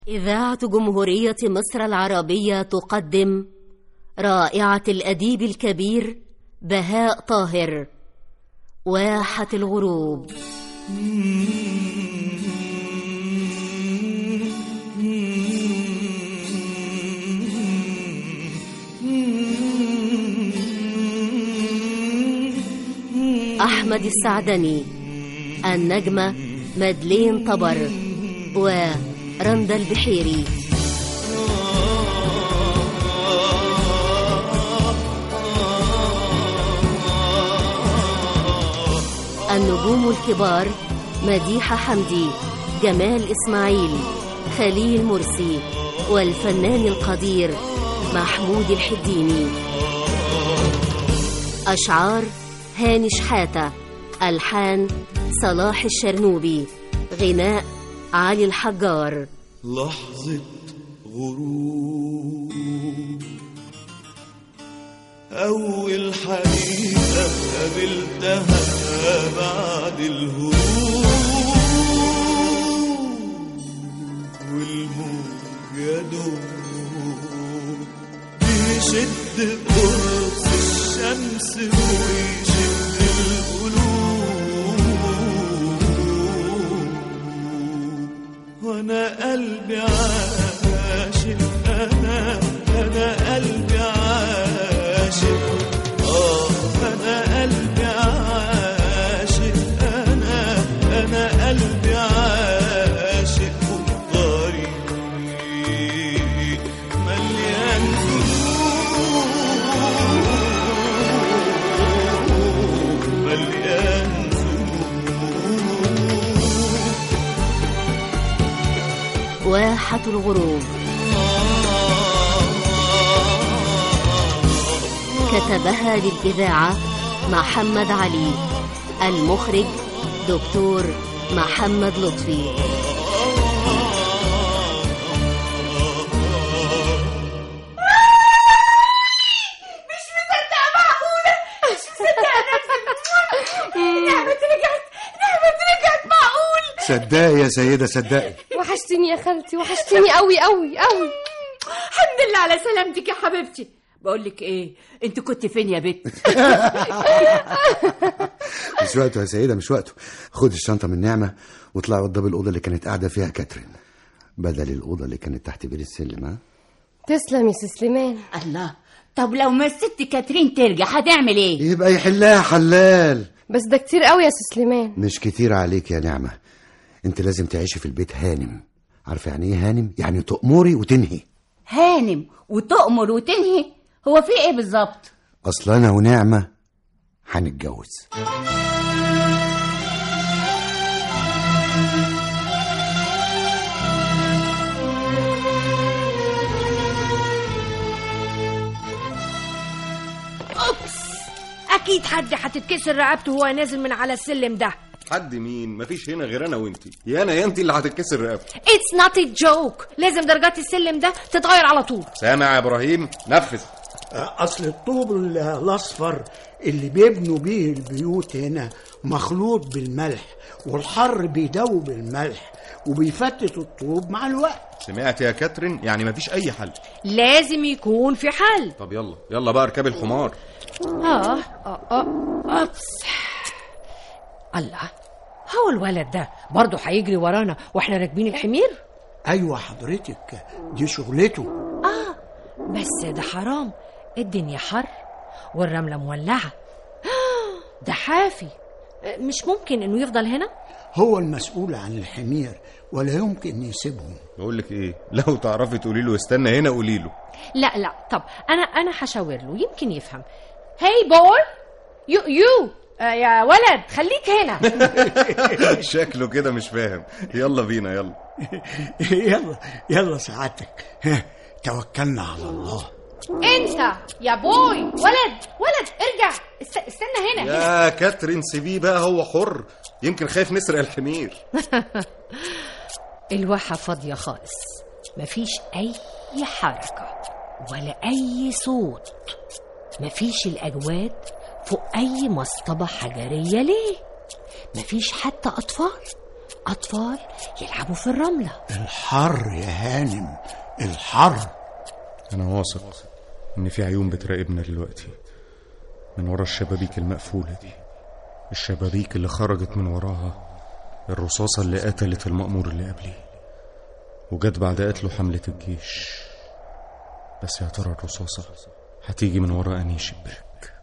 إذاعة جمهورية مصر العربية تقدم رائعة الأديب الكبير بهاء طاهر، واحة الغروب. أحمد السعدني، النجمة مدلين طبر ورندا البحيري. النجوم الكبار: مديحة حمدي، جمال إسماعيل، خليل مرسي، والفنان القدير محمود الحديني. أشعار: هاني شحاتة، ألحان صلاح الشرنوبي، غناء علي الحجار. لحظة غروب، أول حقيقة قابلتها بعد الهروب، والموج يدوب بيشد قرص الشمس ويشد القلوب، وانا قلبي عاشق، انا قلبي عاشق، انا قلبي عاشق، انا قلبي عاشق، والطريق مليان ذنوب، مليان ذنوب. واحة الغروب كتبها للإذاعة محمد علي، المخرج دكتور محمد لطفي. مش مصدقة، معقولة؟ مش مصدقة نفسي. نعمة رجعت، معقول؟ صدقي يا سيدة، صدقي. وحشتيني يا خالتي، وحشتيني قوي قوي قوي. الحمد لله على سلامتك يا حبيبتي. بقولك ايه، انت كنت فين يا بت؟ مش وقته يا سيدة، مش وقته. خد الشنطة من نعمة واطلعي وضبي الأوضة اللي كانت قاعدة فيها كاترين، بدل الأوضة اللي كانت تحت بير السلم. ها؟ تسلم يا سليمان. الله، طب لو ما الست كاترين ترجع هتعمل ايه؟ يبقى يحلها حلال. بس ده كتير قوي يا سليمان. مش كتير عليك يا نعمة، انت لازم تعيشي في البيت هانم. عارفة يعني ايه هانم؟ يعني تأمري وتنهي. هانم وتأمر وتنهي؟ هو في ايه بالظبط؟ اصل انا ونعمة هنتجوز. اوبس، اكيد حد هتتكسر رقبته وهو نازل من على السلم ده. حد مين؟ مفيش هنا غير انا وانتي. يا انا يا انتي اللي هتتكسر رقبتي. It's not a joke. لازم درجات السلم ده تتغير على طول. سامع يا ابراهيم؟ نفذ. اصل الطوب الاصفر اللي بيبنوا بيه البيوت هنا مخلوط بالملح، والحر بيدوب الملح وبيفتت الطوب مع الوقت. سمعت يا كاترين؟ يعني مفيش اي حل. لازم يكون في حل. طب يلا بقى اركبي الحمار. اوبس. الله، هو الولد ده برضه هيجري ورانا واحنا راكبين الحمير؟ ايوه حضرتك، دي شغلته. بس ده حرام، الدنيا حر والرملة مولعة. ده حافي، مش ممكن انه يفضل هنا. هو المسؤول عن الحمير ولا يمكن يسيبهم. بقول لك ايه، لو تعرفي تقولي له استنى هنا قولي له. لا، طب انا هشاور له يمكن يفهم. هاي بوي، يو يا ولد، خليك هنا. شكله كده مش فاهم. يلا بينا، يلا سعادتك، توكلنا على الله. انت يا بوي، ولد ارجع، استنى هنا. يا كاترين سيبيه بقى، هو حر، يمكن خايف نسرق الحمير. الواحة فاضية خالص، مفيش اي حركة ولا اي صوت، مفيش الاجواد فوق أي مصطبة حجرية. ليه؟ مفيش حتى أطفال أطفال يلعبوا في الرملة. الحر يا هانم، الحر. أنا واثق إن في عيون بتراقبنا دلوقتي من ورا الشبابيك المقفولة دي، الشبابيك اللي خرجت من وراها الرصاصة اللي قتلت المأمور اللي قبلي وجت بعد قتله حملة الجيش. بس يا ترى الرصاصة هتيجي من ورا أنهي شباك؟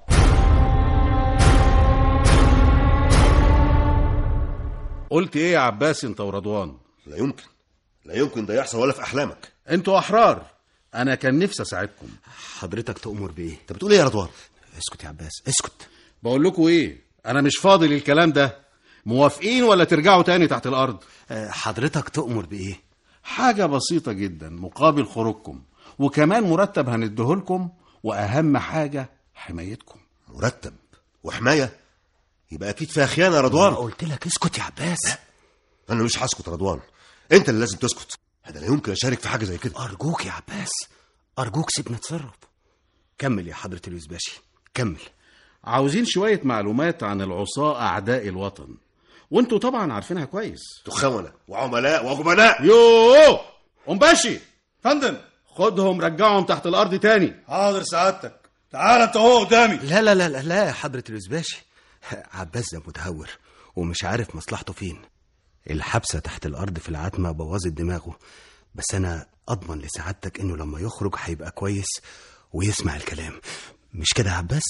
قلت ايه يا عباس انت ورضوان؟ لا يمكن، لا يمكن ده يحصل ولا في احلامك. انتوا احرار، انا كان نفسي اساعدكم. حضرتك تأمر بإيه؟ أنت بتقول إيه يا رضوان؟ اسكت يا عباس، اسكت. بقول لكم ايه، انا مش فاضي للكلام ده. موافقين ولا ترجعوا تاني تحت الارض؟ حضرتك تأمر بإيه؟ حاجة بسيطة جدا مقابل خروجكم، وكمان مرتب هنديهولكم، واهم حاجة حمايتكم. مرتب وحماية؟ يبقى اكيد فيها خيانة يا رضوان. قلت لك اسكت يا عباس. انا مش هسكت يا رضوان، انت اللي لازم تسكت. انا لا يمكن اشارك في حاجة زي كده. أرجوك يا عباس، أرجوك سيبنا نتصرف. كمل يا حضرة اليوسباشي، كمل. عاوزين شوية معلومات عن العصاة أعداء الوطن، وانتوا طبعا عارفينها كويس. تخونة وعملاء وجبناء. يوه أمباشي فندم، خدهم رجعهم تحت الأرض تاني. حاضر سعادتك. تعال انت هو قدامي. لا لا لا لا لا يا حضرة اليوسباشي، عباس ده متهور ومش عارف مصلحته فين. الحبسة تحت الأرض في العتمة بوظت دماغه، بس أنا أضمن لسعادتك إنه لما يخرج هيبقى كويس ويسمع الكلام. مش كده يا عباس؟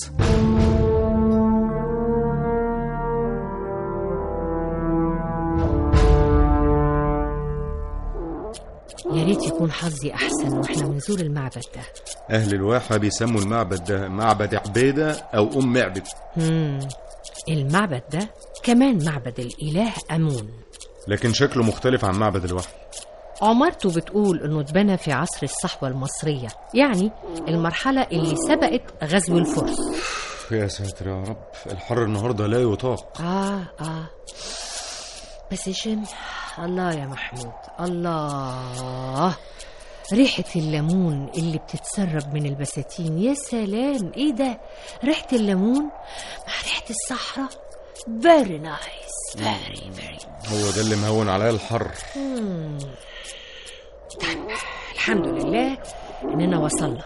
يا ريت يكون حظي أحسن وإحنا بنزور المعبد ده. أهل الواحة بيسموا المعبد ده معبد عبيدة أو أم معبد. المعبد ده كمان معبد الإله أمون، لكن شكله مختلف عن معبد الواحة. عمارته بتقول إنه اتبنى في عصر الصحوة المصرية، يعني المرحلة اللي سبقت غزو الفرس. يا ساتر يا رب، الحر النهاردة لا يطاق. بس شم الله يا محمود، الله، ريحة الليمون اللي بتتسرب من البساتين. يا سلام، ايه ده؟ ريحة الليمون مع ريحة الصحراء. very nice، very هو ده اللي مهون عليا الحر. طيب الحمد لله اننا وصلنا.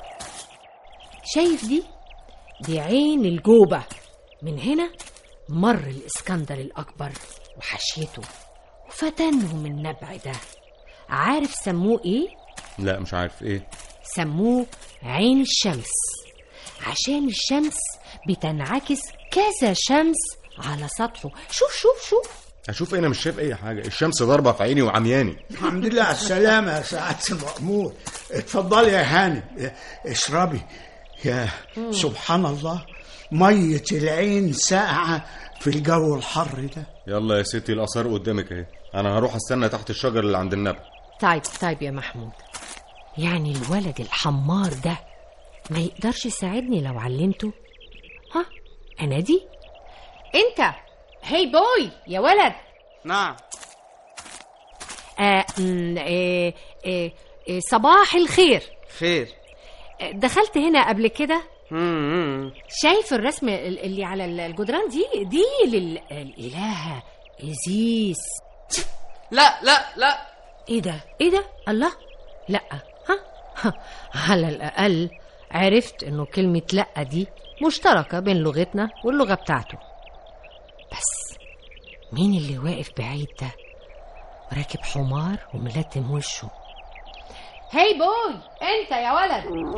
شايف دي عين الجوبة. من هنا مر الإسكندر الأكبر وحشيته وفتنهم النبع ده. عارف سموه ايه؟ لا مش عارف ايه. سموه عين الشمس، عشان الشمس بتنعكس كذا شمس على سطحه. شوف اشوف انا مش شايف اي حاجة، الشمس ضاربة في عيني وعمياني. الحمد لله على السلامة يا سعادة المأمور. اتفضلي يا هانم اشربي. يا سبحان الله، مية العين ساقعة في الجو الحر ده. يلا يا ستي، الآثار قدامك اهي، انا هروح استنى تحت الشجر اللي عند النبع. طيب يا محمود، يعني الولد الحمار ده ما يقدرش يساعدني لو علمته؟ ها انادي انت. هي بوي يا ولد. نعم. صباح الخير. خير. دخلت هنا قبل كده؟ شايف الرسم اللي على الجدران دي للإلهة إيزيس. لا. ايه ده الله. لا ها على الأقل عرفت انه كلمة لا دي مشتركة بين لغتنا واللغة بتاعته. بس مين اللي واقف بعيد ده راكب حمار وملتم وشه؟ هاي بوي انت يا ولد.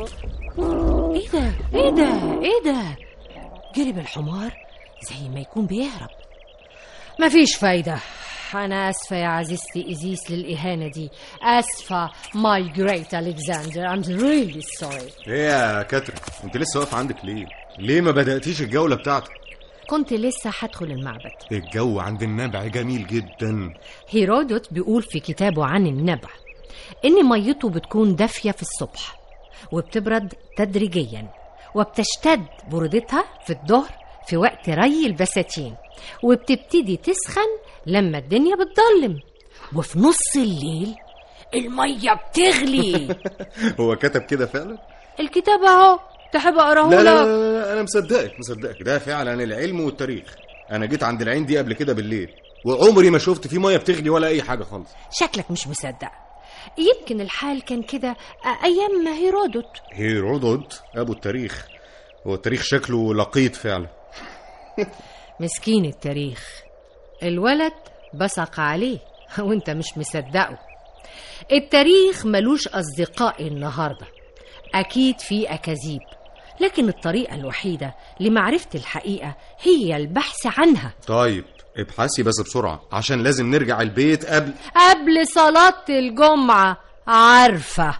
ايه ده جرب الحمار زي ما يكون بيهرب. مفيش فايدة. أنا أسفة يا عزيزتي إيزيس للإهانة دي، أسفة my great Alexander. I'm really sorry. ايه يا كاترين، انت لسه واقفة عندك ليه ما بدأتيش الجولة بتاعتك؟ كنت لسه هدخل المعبد. الجو عند النبع جميل جدا. هيرودوت بيقول في كتابه عن النبع إن ميته بتكون دافية في الصبح وبتبرد تدريجيا، وبتشتد بردتها في الظهر في وقت ري البساتين، وبتبتدي تسخن لما الدنيا بتضلم، وفي نص الليل المية بتغلي. هو كتب كده فعلا؟ الكتاب اهو، تحب اقراه لك؟ لا انا مصدقك، ده فعلا العلم والتاريخ. انا جيت عند العين دي قبل كده بالليل، وعمري ما شفت فيه ميه بتغلي ولا اي حاجه خالص. شكلك مش مصدق. يمكن الحال كان كده ايام هيرودوت. هيرودوت ابو التاريخ، هو التاريخ شكله لقيط فعلا. مسكين التاريخ، الولد بصق عليه وانت مش مصدقه. التاريخ ملوش أصدقاء النهاردة، أكيد في أكاذيب، لكن الطريقة الوحيدة لمعرفة الحقيقة هي البحث عنها. طيب ابحثي بس بسرعة عشان لازم نرجع البيت قبل صلاة الجمعة. عارفة.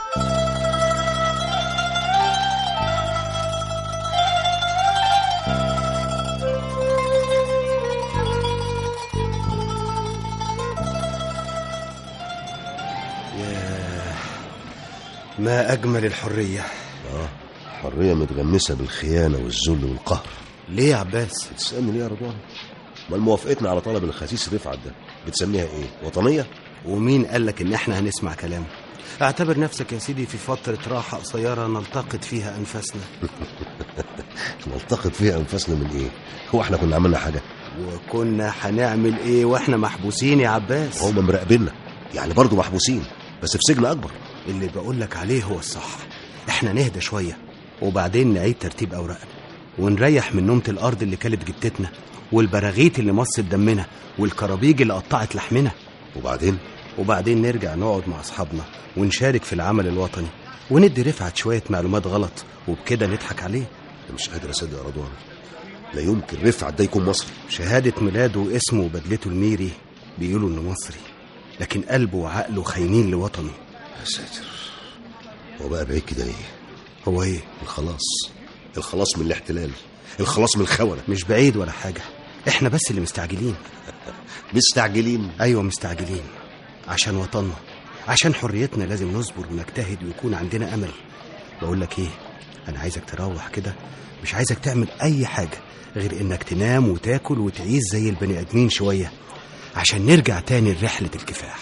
ما أجمل الحرية. حرية متغمسة بالخيانة والذل والقهر. ليه يا عباس؟ بتسألني ليه يا رضوان؟ ما موافقتنا على طلب الخسيس رفعت ده بتسميها ايه؟ وطنية؟ ومين قالك ان احنا هنسمع كلامه؟ اعتبر نفسك يا سيدي في فترة راحة قصيرة نلتقط فيها أنفاسنا. نلتقط فيها أنفاسنا من ايه؟ هو احنا كنا عملنا حاجة؟ وكنا هنعمل ايه واحنا محبوسين يا عباس؟ هم مراقبيننا، يعني برضو محبوسين بس في سجن أكبر. اللي بقولك عليه هو الصح. احنا نهدى شوية وبعدين نعيد ترتيب أوراقنا ونريح من نومة الأرض اللي كلت جتتنا والبراغيث اللي مصت دمنا والكرابيج اللي قطعت لحمنا. وبعدين نرجع نقعد مع أصحابنا ونشارك في العمل الوطني وندي رفعت شوية معلومات غلط وبكده نضحك عليه. مش قادر أصدق يا رضوان، لا يمكن رفعت ده يكون مصري. شهادة ميلاده واسمه وبدلته الميري بيقولوا إنه مصري، لكن قلبه وعقله خاينين لوطنه. يا ساتر، هو بقى بعيد كده ليه؟ هو ايه؟ الخلاص من الاحتلال، الخلاص من الخونة. مش بعيد ولا حاجة، احنا بس اللي مستعجلين. مستعجلين؟ ايوه مستعجلين، عشان وطننا، عشان حريتنا لازم نصبر ونجتهد ويكون عندنا امل. بقول لك ايه، انا عايزك تروح كده، مش عايزك تعمل اي حاجة غير انك تنام وتاكل وتعيش زي البني ادمين شوية عشان نرجع تاني لرحلة الكفاح.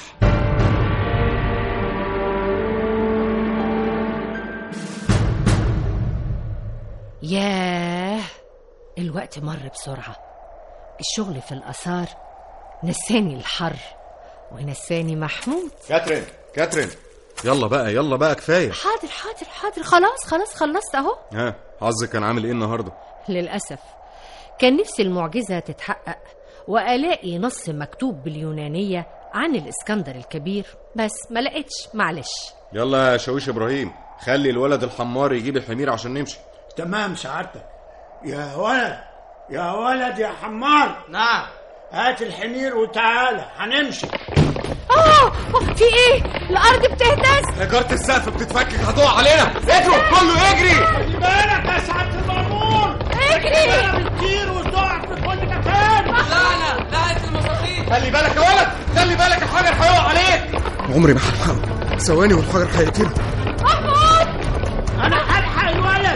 ياه، الوقت مر بسرعة. الشغل في الآثار نساني الحر ونساني محمود. كاترين يلا بقى كفاية. حاضر، خلاص خلصت اهو. حظك كان عامل ايه النهاردة؟ للأسف كان نفسي المعجزة تتحقق وألاقي نص مكتوب باليونانية عن الإسكندر الكبير، بس ما لقيتش. معلش. يلا يا شاويش إبراهيم، خلي الولد الحمار يجيب الحمير عشان نمشي. تمام سعادتك. يا ولد يا حمار. نعم. هات الحمير وتعالى هنمشي. في ايه؟ الارض بتهتز، حجارة السقف بتتفكك، هتقع علينا. اجروا كله يجري. خلي بالك يا سعادة المأمور، اجري. بتطير وتقع في كل مكان. لقت المصاصين. خلي بالك يا ولد، خلي بالك، الحجر هيقع عليك. عمري ما هلحقه، ثواني والحجر هيقتله. محمود، انا هلحق الولد.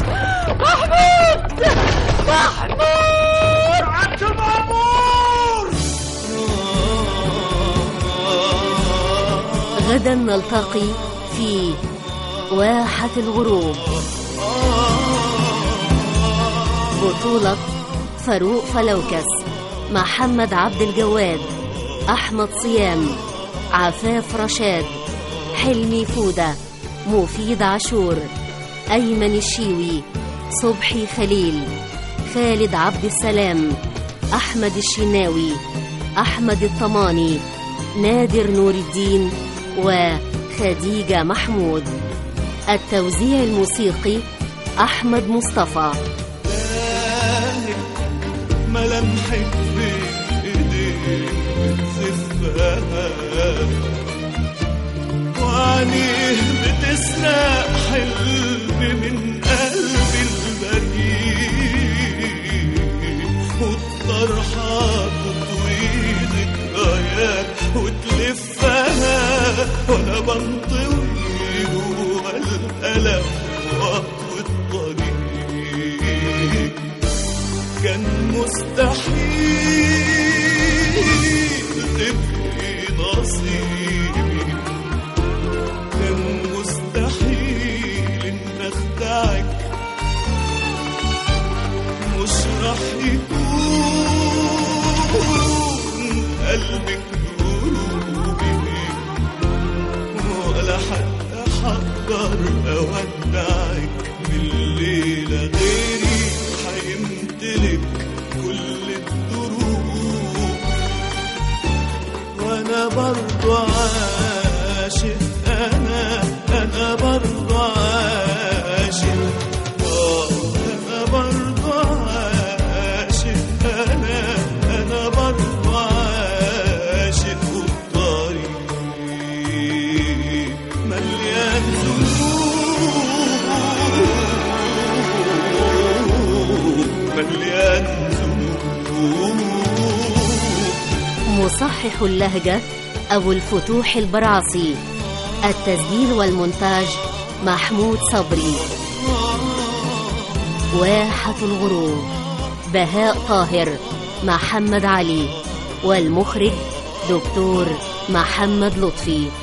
محمود سعادة المأمور. غدا نلتقي في واحة الغروب. بطولة فاروق فلوكس، محمد عبد الجواد، أحمد صيام، عفاف رشاد، حلمي فودة، مفيد عاشور، أيمن الشيوي، صبحي خليل، خالد عبد السلام، أحمد الشناوي، أحمد الطماني، نادر نور الدين وخديجة محمود. التوزيع الموسيقي أحمد مصطفى. ملامحك بإيديك بتزفها وعينيه بتسرق حلم من قلب البريء والطرحة تطوي ذكريات وتلفها وانا بنطوي جوا الألم وأطوي الطريق. كان مستحيل تبقي نصيبي، كان مستحيل ان اخدعك، مش رح يكون ولا حتى حقدر اودعك من الليلة غيري هيمتلك كل الدروب، وانا برضو عاشق، انا برضو عاشق، انا برضو عاشق، انا برضو عاشق، والطريق مليان ذنوب، مليان ذنوب. مصحح اللهجة أبو الفتوح البرعصي، التسجيل والمونتاج محمود صبري، واحة الغروب بهاء طاهر، محمد علي، والمخرج دكتور محمد لطفي.